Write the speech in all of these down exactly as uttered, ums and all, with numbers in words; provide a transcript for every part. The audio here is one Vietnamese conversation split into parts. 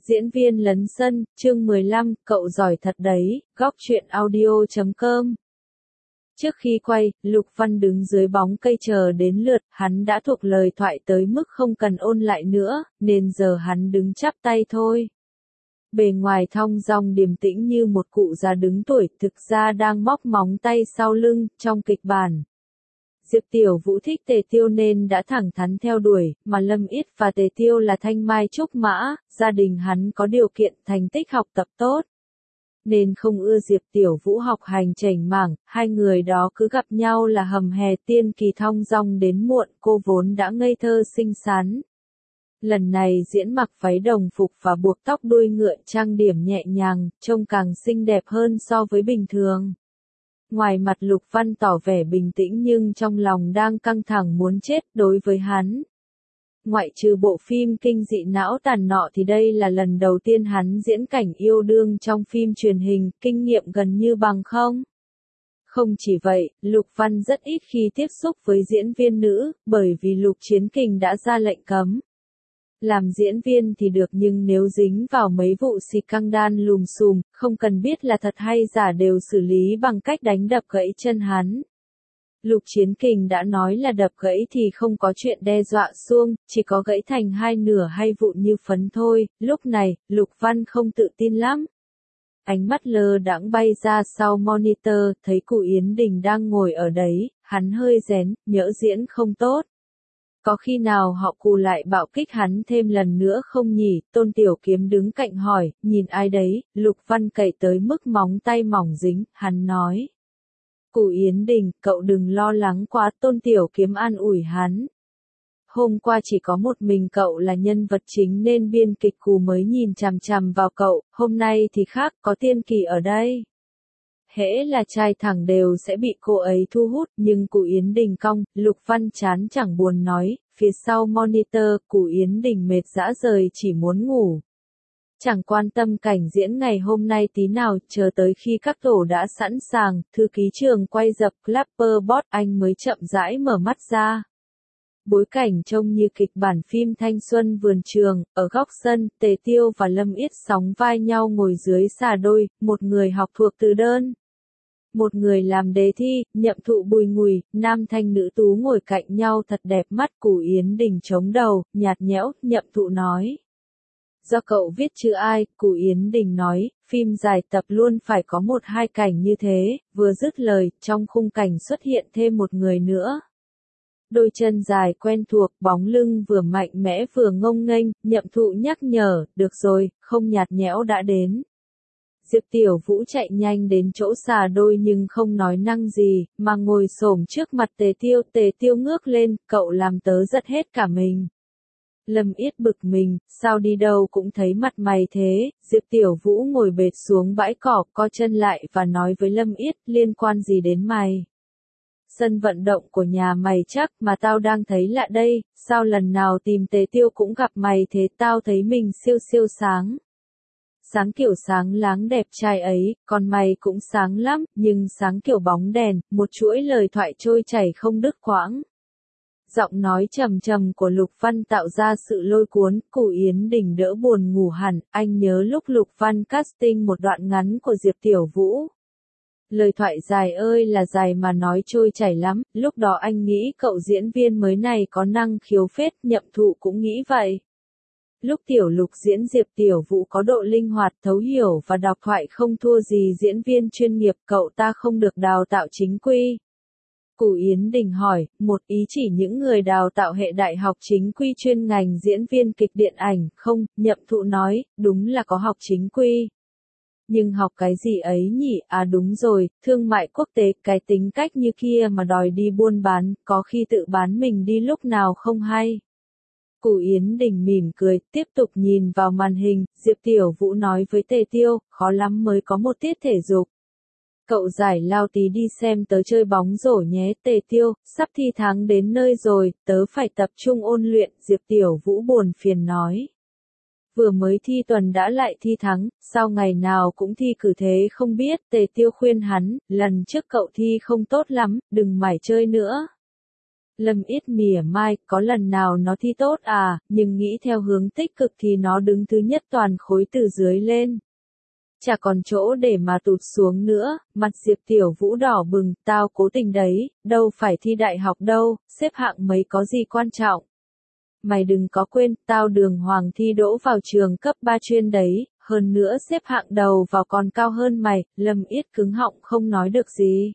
Diễn viên lấn sân, chương mười lăm, cậu giỏi thật đấy, góc truyện audio chấm com. Trước khi quay, Lục Văn đứng dưới bóng cây chờ đến lượt, hắn đã thuộc lời thoại tới mức không cần ôn lại nữa, nên giờ hắn đứng chắp tay thôi. Bề ngoài thong dong điềm tĩnh như một cụ già đứng tuổi, thực ra đang móc móng tay sau lưng, trong kịch bản. Diệp Tiểu Vũ thích Tề Tiêu nên đã thẳng thắn theo đuổi, mà Lâm Yết và Tề Tiêu là thanh mai trúc mã, gia đình hắn có điều kiện thành tích học tập tốt. Nên không ưa Diệp Tiểu Vũ học hành chảnh mảng, hai người đó cứ gặp nhau là hầm hè tiên kỳ thong dong đến muộn, cô vốn đã ngây thơ xinh xắn. Lần này diễn mặc váy đồng phục và buộc tóc đuôi ngựa trang điểm nhẹ nhàng, trông càng xinh đẹp hơn so với bình thường. Ngoài mặt Lục Văn tỏ vẻ bình tĩnh nhưng trong lòng đang căng thẳng muốn chết đối với hắn. Ngoại trừ bộ phim kinh dị não tàn nọ thì đây là lần đầu tiên hắn diễn cảnh yêu đương trong phim truyền hình, kinh nghiệm gần như bằng không. Không chỉ vậy, Lục Văn rất ít khi tiếp xúc với diễn viên nữ, bởi vì Lục Chiến Kình đã ra lệnh cấm. Làm diễn viên thì được nhưng nếu dính vào mấy vụ scandal lùm xùm, không cần biết là thật hay giả đều xử lý bằng cách đánh đập gãy chân hắn. Lục Chiến Kình đã nói là đập gãy thì không có chuyện đe dọa xuông, chỉ có gãy thành hai nửa hay vụn như phấn thôi, lúc này, Lục Văn không tự tin lắm. Ánh mắt lơ đãng bay ra sau monitor, thấy cụ Yến Đình đang ngồi ở đấy, hắn hơi rén, nhỡ diễn không tốt. Có khi nào họ Cụ lại bạo kích hắn thêm lần nữa không nhỉ? Tôn Tiểu Kiếm đứng cạnh hỏi, nhìn ai đấy? Lục Văn cậy tới mức móng tay mỏng dính, hắn nói. Cụ Yến Đình, cậu đừng lo lắng quá, Tôn Tiểu Kiếm an ủi hắn. Hôm qua chỉ có một mình cậu là nhân vật chính nên biên kịch Cụ mới nhìn chằm chằm vào cậu, hôm nay thì khác, có Tiên Kỳ ở đây. Hễ là trai thẳng đều sẽ bị cô ấy thu hút, nhưng Cụ Yến Đình cong, Lục Văn chán chẳng buồn nói, phía sau monitor, Cụ Yến Đình mệt rã rời chỉ muốn ngủ. Chẳng quan tâm cảnh diễn ngày hôm nay tí nào, chờ tới khi các tổ đã sẵn sàng, thư ký trường quay dập clapperboard anh mới chậm rãi mở mắt ra. Bối cảnh trông như kịch bản phim thanh xuân vườn trường, ở góc sân, Tề Tiêu và Lâm Yết sóng vai nhau ngồi dưới xà đôi, một người học thuộc từ đơn. Một người làm đề thi, Nhậm Thụ bùi ngùi, nam thanh nữ tú ngồi cạnh nhau thật đẹp mắt. Cụ Yến Đình chống đầu, nhạt nhẽo, Nhậm Thụ nói. Do cậu viết chữ ai? Cụ Yến Đình nói, phim dài tập luôn phải có một hai cảnh như thế, vừa dứt lời, trong khung cảnh xuất hiện thêm một người nữa. Đôi chân dài quen thuộc, bóng lưng vừa mạnh mẽ vừa ngông nghênh, Nhậm Thụ nhắc nhở, được rồi, không nhạt nhẽo đã đến. Diệp Tiểu Vũ chạy nhanh đến chỗ xà đôi nhưng không nói năng gì, mà ngồi xổm trước mặt Tề Tiêu. Tề Tiêu ngước lên, cậu làm tớ giật hết cả mình. Lâm Yết bực mình, sao đi đâu cũng thấy mặt mày thế. Diệp Tiểu Vũ ngồi bệt xuống bãi cỏ, co chân lại và nói với Lâm Yết, liên quan gì đến mày? Sân vận động của nhà mày chắc mà tao đang thấy lạ đây, sao lần nào tìm Tề Tiêu cũng gặp mày thế? Tao thấy mình siêu siêu sáng. Sáng kiểu sáng láng đẹp trai ấy, còn mày cũng sáng lắm, nhưng sáng kiểu bóng đèn, một chuỗi lời thoại trôi chảy không đứt quãng. Giọng nói trầm trầm của Lục Văn tạo ra sự lôi cuốn, Cụ Yến Đình đỡ buồn ngủ hẳn, anh nhớ lúc Lục Văn casting một đoạn ngắn của Diệp Tiểu Vũ. Lời thoại dài ơi là dài mà nói trôi chảy lắm, lúc đó anh nghĩ cậu diễn viên mới này có năng khiếu phết, Nhậm Thụ cũng nghĩ vậy. Lúc Tiểu Lục diễn Diệp Tiểu Vũ có độ linh hoạt, thấu hiểu và đọc thoại không thua gì diễn viên chuyên nghiệp, cậu ta không được đào tạo chính quy. Cụ Yến Đình hỏi, một ý chỉ những người đào tạo hệ đại học chính quy chuyên ngành diễn viên kịch điện ảnh, không? Nhậm Thụ nói, đúng là có học chính quy. Nhưng học cái gì ấy nhỉ? À đúng rồi, thương mại quốc tế, cái tính cách như kia mà đòi đi buôn bán, có khi tự bán mình đi lúc nào không hay. Cụ Yến Đình mỉm cười, tiếp tục nhìn vào màn hình, Diệp Tiểu Vũ nói với Tề Tiêu, khó lắm mới có một tiết thể dục. Cậu giải lao tí đi xem tớ chơi bóng rổ nhé. Tề Tiêu, sắp thi tháng đến nơi rồi, tớ phải tập trung ôn luyện, Diệp Tiểu Vũ buồn phiền nói. Vừa mới thi tuần đã lại thi thắng, sao ngày nào cũng thi cử thế không biết? Tề Tiêu khuyên hắn, lần trước cậu thi không tốt lắm, đừng mải chơi nữa. Lâm Yết mỉa mai, có lần nào nó thi tốt à, nhưng nghĩ theo hướng tích cực thì nó đứng thứ nhất toàn khối từ dưới lên. Chả còn chỗ để mà tụt xuống nữa, mặt Diệp Tiểu Vũ đỏ bừng, tao cố tình đấy, đâu phải thi đại học đâu, xếp hạng mấy có gì quan trọng. Mày đừng có quên, tao Đường Hoàng thi đỗ vào trường cấp ba chuyên đấy, hơn nữa xếp hạng đầu vào còn cao hơn mày, Lâm Yết cứng họng không nói được gì.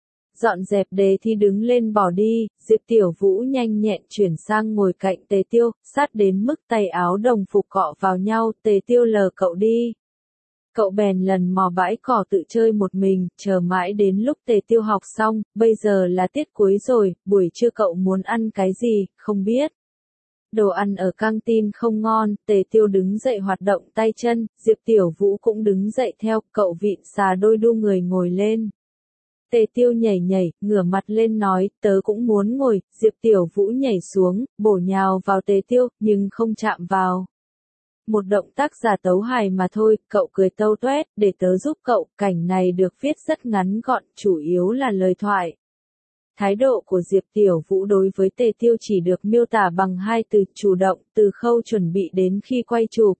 Dọn dẹp đề thi đứng lên bỏ đi, Diệp Tiểu Vũ nhanh nhẹn chuyển sang ngồi cạnh Tề Tiêu, sát đến mức tay áo đồng phục cọ vào nhau, Tề Tiêu lờ cậu đi. Cậu bèn lần mò bãi cỏ tự chơi một mình, chờ mãi đến lúc Tề Tiêu học xong, bây giờ là tiết cuối rồi, buổi trưa cậu muốn ăn cái gì, không biết. Đồ ăn ở căng tin không ngon, Tề Tiêu đứng dậy hoạt động tay chân, Diệp Tiểu Vũ cũng đứng dậy theo, cậu vịn xà đôi đu người ngồi lên. Tề Tiêu nhảy nhảy, ngửa mặt lên nói, tớ cũng muốn ngồi, Diệp Tiểu Vũ nhảy xuống, bổ nhào vào Tề Tiêu, nhưng không chạm vào. Một động tác giả tấu hài mà thôi, cậu cười tâu toét, để tớ giúp cậu, cảnh này được viết rất ngắn gọn, chủ yếu là lời thoại. Thái độ của Diệp Tiểu Vũ đối với Tề Tiêu chỉ được miêu tả bằng hai từ chủ động, từ khâu chuẩn bị đến khi quay chụp.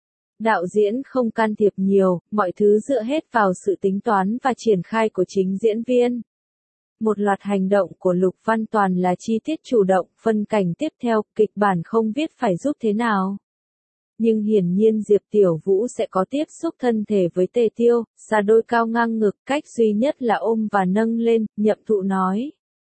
Đạo diễn không can thiệp nhiều, mọi thứ dựa hết vào sự tính toán và triển khai của chính diễn viên. Một loạt hành động của Lục Văn toàn là chi tiết chủ động, phân cảnh tiếp theo, kịch bản không viết phải giúp thế nào. Nhưng hiển nhiên Diệp Tiểu Vũ sẽ có tiếp xúc thân thể với Tề Tiêu, xà đôi cao ngang ngực, cách duy nhất là ôm và nâng lên, Nhậm Thụ nói.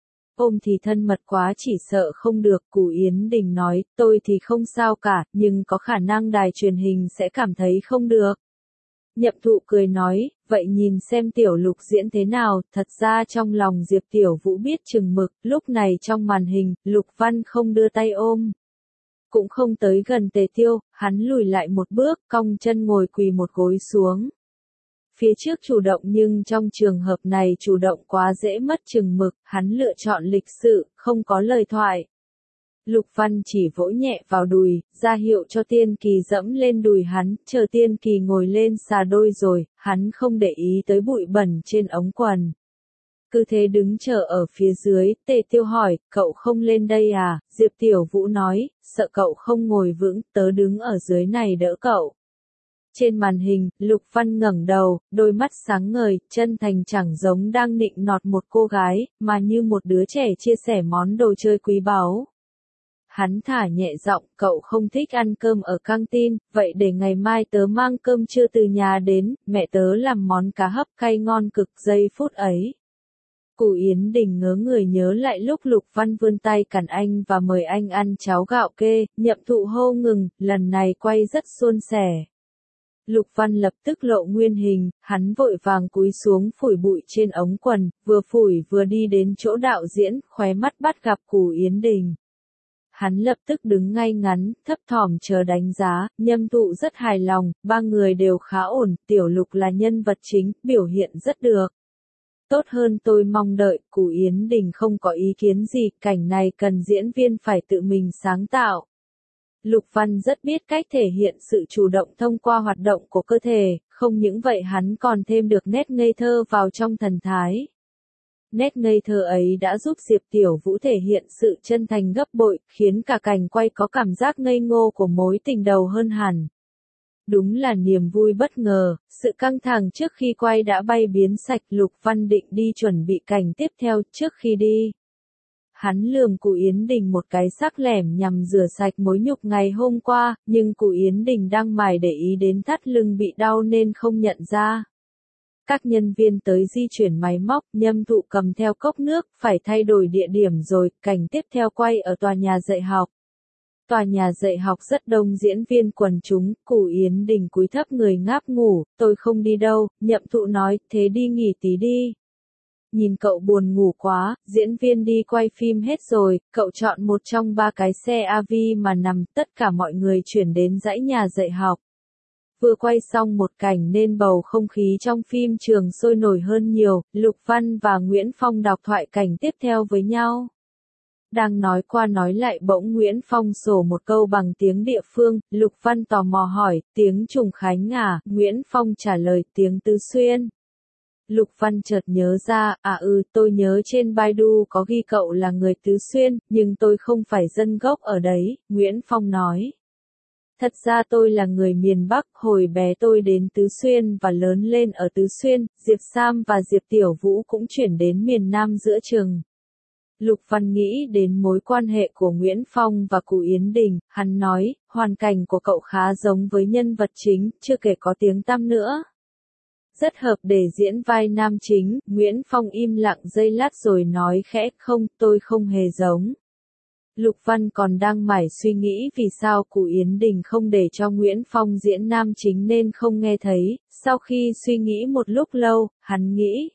Ôm thì thân mật quá chỉ sợ không được, Cù Yến Đình nói, tôi thì không sao cả, nhưng có khả năng đài truyền hình sẽ cảm thấy không được. Nhậm Thụ cười nói, vậy nhìn xem Tiểu Lục diễn thế nào, thật ra trong lòng Diệp Tiểu Vũ biết chừng mực, lúc này trong màn hình, Lục Văn không đưa tay ôm. Cũng không tới gần Tề Tiêu, hắn lùi lại một bước, cong chân ngồi quỳ một gối xuống. Phía trước chủ động nhưng trong trường hợp này chủ động quá dễ mất chừng mực, hắn lựa chọn lịch sự, không có lời thoại. Lục Văn chỉ vỗ nhẹ vào đùi, ra hiệu cho Tiên Kỳ dẫm lên đùi hắn, chờ Tiên Kỳ ngồi lên xà đôi rồi, hắn không để ý tới bụi bẩn trên ống quần. Cứ thế đứng chờ ở phía dưới, Tề Tiêu hỏi, cậu không lên đây à, Diệp Tiểu Vũ nói, sợ cậu không ngồi vững, tớ đứng ở dưới này đỡ cậu. Trên màn hình, Lục Văn ngẩng đầu, đôi mắt sáng ngời, chân thành chẳng giống đang nịnh nọt một cô gái, mà như một đứa trẻ chia sẻ món đồ chơi quý báu. Hắn thả nhẹ giọng, cậu không thích ăn cơm ở căng tin, vậy để ngày mai tớ mang cơm trưa từ nhà đến, mẹ tớ làm món cá hấp cay ngon cực giây phút ấy. Cù Yến Đình ngớ người nhớ lại lúc Lục Văn vươn tay cản anh và mời anh ăn cháo gạo kê, Nhậm Thụ hô ngừng, lần này quay rất suôn sẻ. Lục Văn lập tức lộ nguyên hình, hắn vội vàng cúi xuống phủi bụi trên ống quần, vừa phủi vừa đi đến chỗ đạo diễn, khóe mắt bắt gặp Cù Yến Đình. Hắn lập tức đứng ngay ngắn, thấp thỏm chờ đánh giá, Nhâm Thụ rất hài lòng, ba người đều khá ổn, Tiểu Lục là nhân vật chính, biểu hiện rất được. Tốt hơn tôi mong đợi, Cù Yến Đình không có ý kiến gì, cảnh này cần diễn viên phải tự mình sáng tạo. Lục Văn rất biết cách thể hiện sự chủ động thông qua hoạt động của cơ thể, không những vậy hắn còn thêm được nét ngây thơ vào trong thần thái. Nét ngây thơ ấy đã giúp Diệp Tiểu Vũ thể hiện sự chân thành gấp bội, khiến cả cảnh quay có cảm giác ngây ngô của mối tình đầu hơn hẳn. Đúng là niềm vui bất ngờ, sự căng thẳng trước khi quay đã bay biến sạch, Lục Văn định đi chuẩn bị cảnh tiếp theo trước khi đi. Hắn lườm Cù Yến Đình một cái sắc lẻm nhằm rửa sạch mối nhục ngày hôm qua, nhưng Cù Yến Đình đang mải để ý đến thắt lưng bị đau nên không nhận ra. Các nhân viên tới di chuyển máy móc, Nhâm Thụ cầm theo cốc nước, phải thay đổi địa điểm rồi, cảnh tiếp theo quay ở tòa nhà dạy học. Tòa nhà dạy học rất đông diễn viên quần chúng, Cù Yến Đình cúi thấp người ngáp ngủ, tôi không đi đâu, Nhậm Thụ nói, thế đi nghỉ tí đi. Nhìn cậu buồn ngủ quá, diễn viên đi quay phim hết rồi, cậu chọn một trong ba cái xe a vê mà nằm, tất cả mọi người chuyển đến dãy nhà dạy học. Vừa quay xong một cảnh nên bầu không khí trong phim trường sôi nổi hơn nhiều, Lục Văn và Nguyễn Phong đọc thoại cảnh tiếp theo với nhau. Đang nói qua nói lại bỗng Nguyễn Phong sổ một câu bằng tiếng địa phương, Lục Văn tò mò hỏi, tiếng Trùng Khánh à, Nguyễn Phong trả lời tiếng Tứ Xuyên. Lục Văn chợt nhớ ra, à ừ, tôi nhớ trên Baidu có ghi cậu là người Tứ Xuyên, nhưng tôi không phải dân gốc ở đấy, Nguyễn Phong nói. Thật ra tôi là người miền Bắc, hồi bé tôi đến Tứ Xuyên và lớn lên ở Tứ Xuyên, Diệp Sam và Diệp Tiểu Vũ cũng chuyển đến miền Nam giữa chừng. Lục Văn nghĩ đến mối quan hệ của Nguyễn Phong và Cụ Yến Đình, hắn nói, hoàn cảnh của cậu khá giống với nhân vật chính, chưa kể có tiếng tăm nữa. Rất hợp để diễn vai nam chính, Nguyễn Phong im lặng giây lát rồi nói khẽ, không, tôi không hề giống. Lục Văn còn đang mải suy nghĩ vì sao Cụ Yến Đình không để cho Nguyễn Phong diễn nam chính nên không nghe thấy, sau khi suy nghĩ một lúc lâu, hắn nghĩ.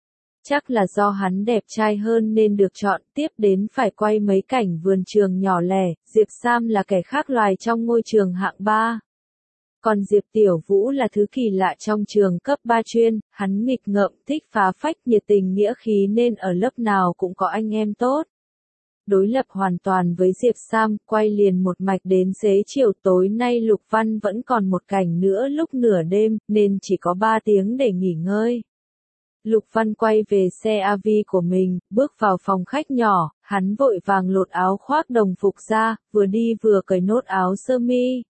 Chắc là do hắn đẹp trai hơn nên được chọn, tiếp đến phải quay mấy cảnh vườn trường nhỏ lẻ, Diệp Sam là kẻ khác loài trong ngôi trường hạng ba. Còn Diệp Tiểu Vũ là thứ kỳ lạ trong trường cấp ba chuyên, hắn nghịch ngợm, thích phá phách, nhiệt tình nghĩa khí nên ở lớp nào cũng có anh em tốt. Đối lập hoàn toàn với Diệp Sam, quay liền một mạch đến xế chiều tối nay Lục Văn vẫn còn một cảnh nữa lúc nửa đêm, nên chỉ có ba tiếng để nghỉ ngơi. Lục Văn quay về xe a vê của mình, bước vào phòng khách nhỏ, hắn vội vàng lột áo khoác đồng phục ra, vừa đi vừa cởi nốt áo sơ mi.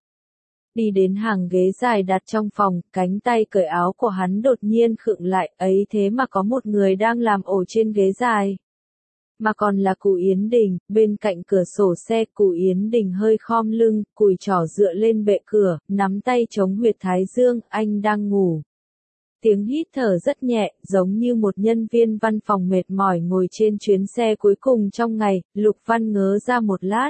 Đi đến hàng ghế dài đặt trong phòng, cánh tay cởi áo của hắn đột nhiên khựng lại, ấy thế mà có một người đang làm ổ trên ghế dài. Mà còn là Cụ Yến Đình, bên cạnh cửa sổ xe Cụ Yến Đình hơi khom lưng, cùi trỏ dựa lên bệ cửa, nắm tay chống huyệt thái dương, anh đang ngủ. Tiếng hít thở rất nhẹ, giống như một nhân viên văn phòng mệt mỏi ngồi trên chuyến xe cuối cùng trong ngày, Lục Văn ngớ ra một lát.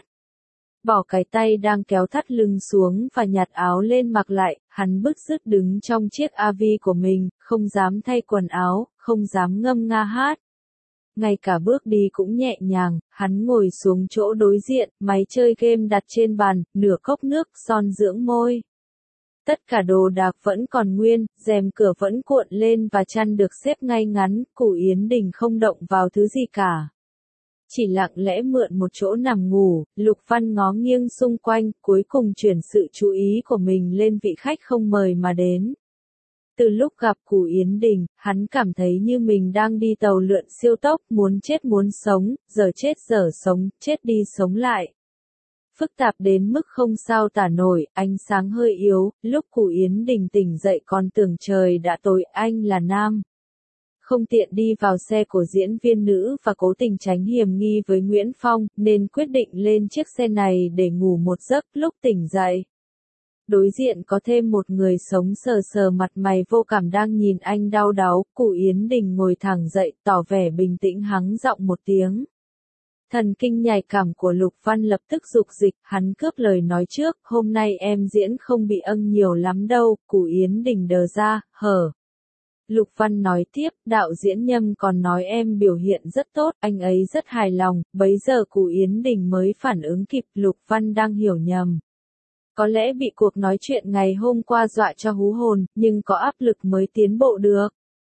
Bỏ cái tay đang kéo thắt lưng xuống và nhặt áo lên mặc lại, hắn bứt rứt đứng trong chiếc a vê của mình, không dám thay quần áo, không dám ngâm nga hát. Ngay cả bước đi cũng nhẹ nhàng, hắn ngồi xuống chỗ đối diện, máy chơi game đặt trên bàn, nửa cốc nước, son dưỡng môi. Tất cả đồ đạc vẫn còn nguyên, rèm cửa vẫn cuộn lên và chăn được xếp ngay ngắn, Cụ Yến Đình không động vào thứ gì cả. Chỉ lặng lẽ mượn một chỗ nằm ngủ, Lục Văn ngó nghiêng xung quanh, cuối cùng chuyển sự chú ý của mình lên vị khách không mời mà đến. Từ lúc gặp Cụ Yến Đình, hắn cảm thấy như mình đang đi tàu lượn siêu tốc, muốn chết muốn sống, giờ chết giờ sống, chết đi sống lại. Phức tạp đến mức không sao tả nổi, ánh sáng hơi yếu, lúc Cụ Yến Đình tỉnh dậy còn tưởng trời đã tối, anh là nam. Không tiện đi vào xe của diễn viên nữ và cố tình tránh hiểm nghi với Nguyễn Phong, nên quyết định lên chiếc xe này để ngủ một giấc lúc tỉnh dậy. Đối diện có thêm một người sống sờ sờ mặt mày vô cảm đang nhìn anh đau đáu, Cụ Yến Đình ngồi thẳng dậy, tỏ vẻ bình tĩnh hắng giọng một tiếng. Thần kinh nhạy cảm của Lục Văn lập tức dục dịch, hắn cướp lời nói trước, hôm nay em diễn không bị âng nhiều lắm đâu, Cụ Yến Đình đờ ra, hở. Lục Văn nói tiếp, đạo diễn Nhâm còn nói em biểu hiện rất tốt, anh ấy rất hài lòng, bấy giờ Cụ Yến Đình mới phản ứng kịp, Lục Văn đang hiểu nhầm. Có lẽ bị cuộc nói chuyện ngày hôm qua dọa cho hú hồn, nhưng có áp lực mới tiến bộ được.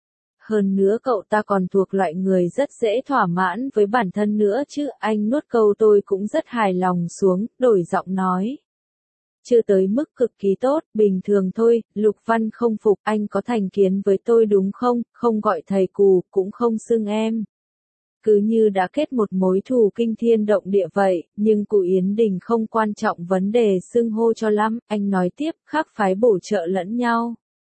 Hơn nữa cậu ta còn thuộc loại người rất dễ thỏa mãn với bản thân nữa chứ, anh nuốt câu tôi cũng rất hài lòng xuống, đổi giọng nói. Chưa tới mức cực kỳ tốt, bình thường thôi, Lục Văn không phục, anh có thành kiến với tôi đúng không, không gọi thầy Cù, cũng không xưng em. Cứ như đã kết một mối thù kinh thiên động địa vậy, nhưng Cụ Yến Đình không quan trọng vấn đề xưng hô cho lắm, anh nói tiếp, khác phái bổ trợ lẫn nhau.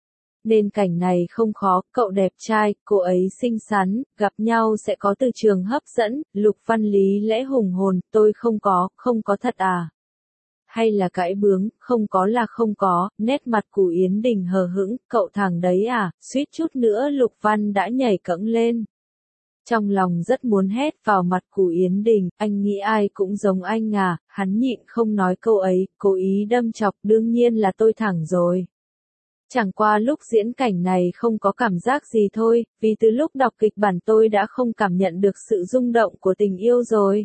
Nên cảnh này không khó, cậu đẹp trai, cô ấy xinh xắn, gặp nhau sẽ có từ trường hấp dẫn, Lục Văn lý lẽ hùng hồn, tôi không có, không có thật à. Hay là cãi bướng, không có là không có, nét mặt Cụ Yến Đình hờ hững, cậu thằng đấy à, suýt chút nữa Lục Văn đã nhảy cẫng lên. Trong lòng rất muốn hét vào mặt Cụ Yến Đình, anh nghĩ ai cũng giống anh à, hắn nhịn không nói câu ấy, cố ý đâm chọc, đương nhiên là tôi thẳng rồi. Chẳng qua lúc diễn cảnh này không có cảm giác gì thôi, vì từ lúc đọc kịch bản tôi đã không cảm nhận được sự rung động của tình yêu rồi.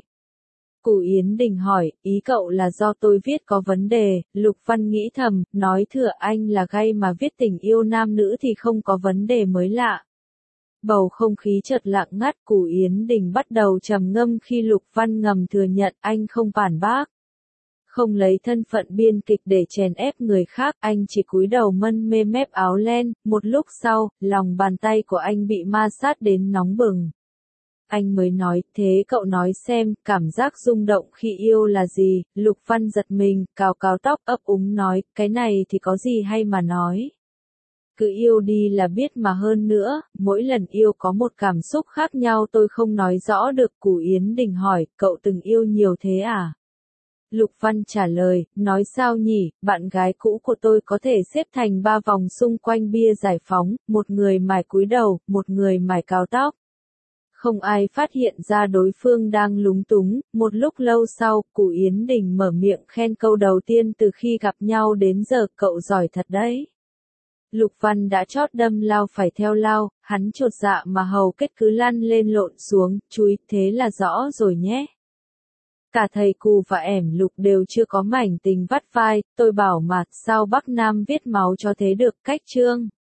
Cụ Yến Đình hỏi, ý cậu là do tôi viết có vấn đề, Lục Văn nghĩ thầm, nói thừa anh là gay mà viết tình yêu nam nữ thì không có vấn đề mới lạ. Bầu không khí chợt lặng ngắt, Cụ Yến Đình bắt đầu trầm ngâm khi Lục Văn ngầm thừa nhận anh không phản bác. Không lấy thân phận biên kịch để chèn ép người khác, anh chỉ cúi đầu mân mê mép áo len, một lúc sau, lòng bàn tay của anh bị ma sát đến nóng bừng. Anh mới nói, thế cậu nói xem, cảm giác rung động khi yêu là gì? Lục Văn giật mình, cào cào tóc ấp úng nói, cái này thì có gì hay mà nói. Cứ yêu đi là biết mà hơn nữa, mỗi lần yêu có một cảm xúc khác nhau tôi không nói rõ được. Cù Yến Đình hỏi, cậu từng yêu nhiều thế à? Lục Văn trả lời, nói sao nhỉ, bạn gái cũ của tôi có thể xếp thành ba vòng xung quanh bia Giải Phóng, một người mải cúi đầu, một người mải cào tóc. Không ai phát hiện ra đối phương đang lúng túng, một lúc lâu sau, Cù Yến Đình mở miệng khen câu đầu tiên từ khi gặp nhau đến giờ, cậu giỏi thật đấy. Lục Văn đã chót đâm lao phải theo lao, hắn chột dạ mà hầu kết cứ lăn lên lộn xuống, chúi, thế là rõ rồi nhé. Cả thầy Cù và ẻm Lục đều chưa có mảnh tình vắt vai, tôi bảo mà, sao Bắc Nam viết máu cho thế được, cách chương.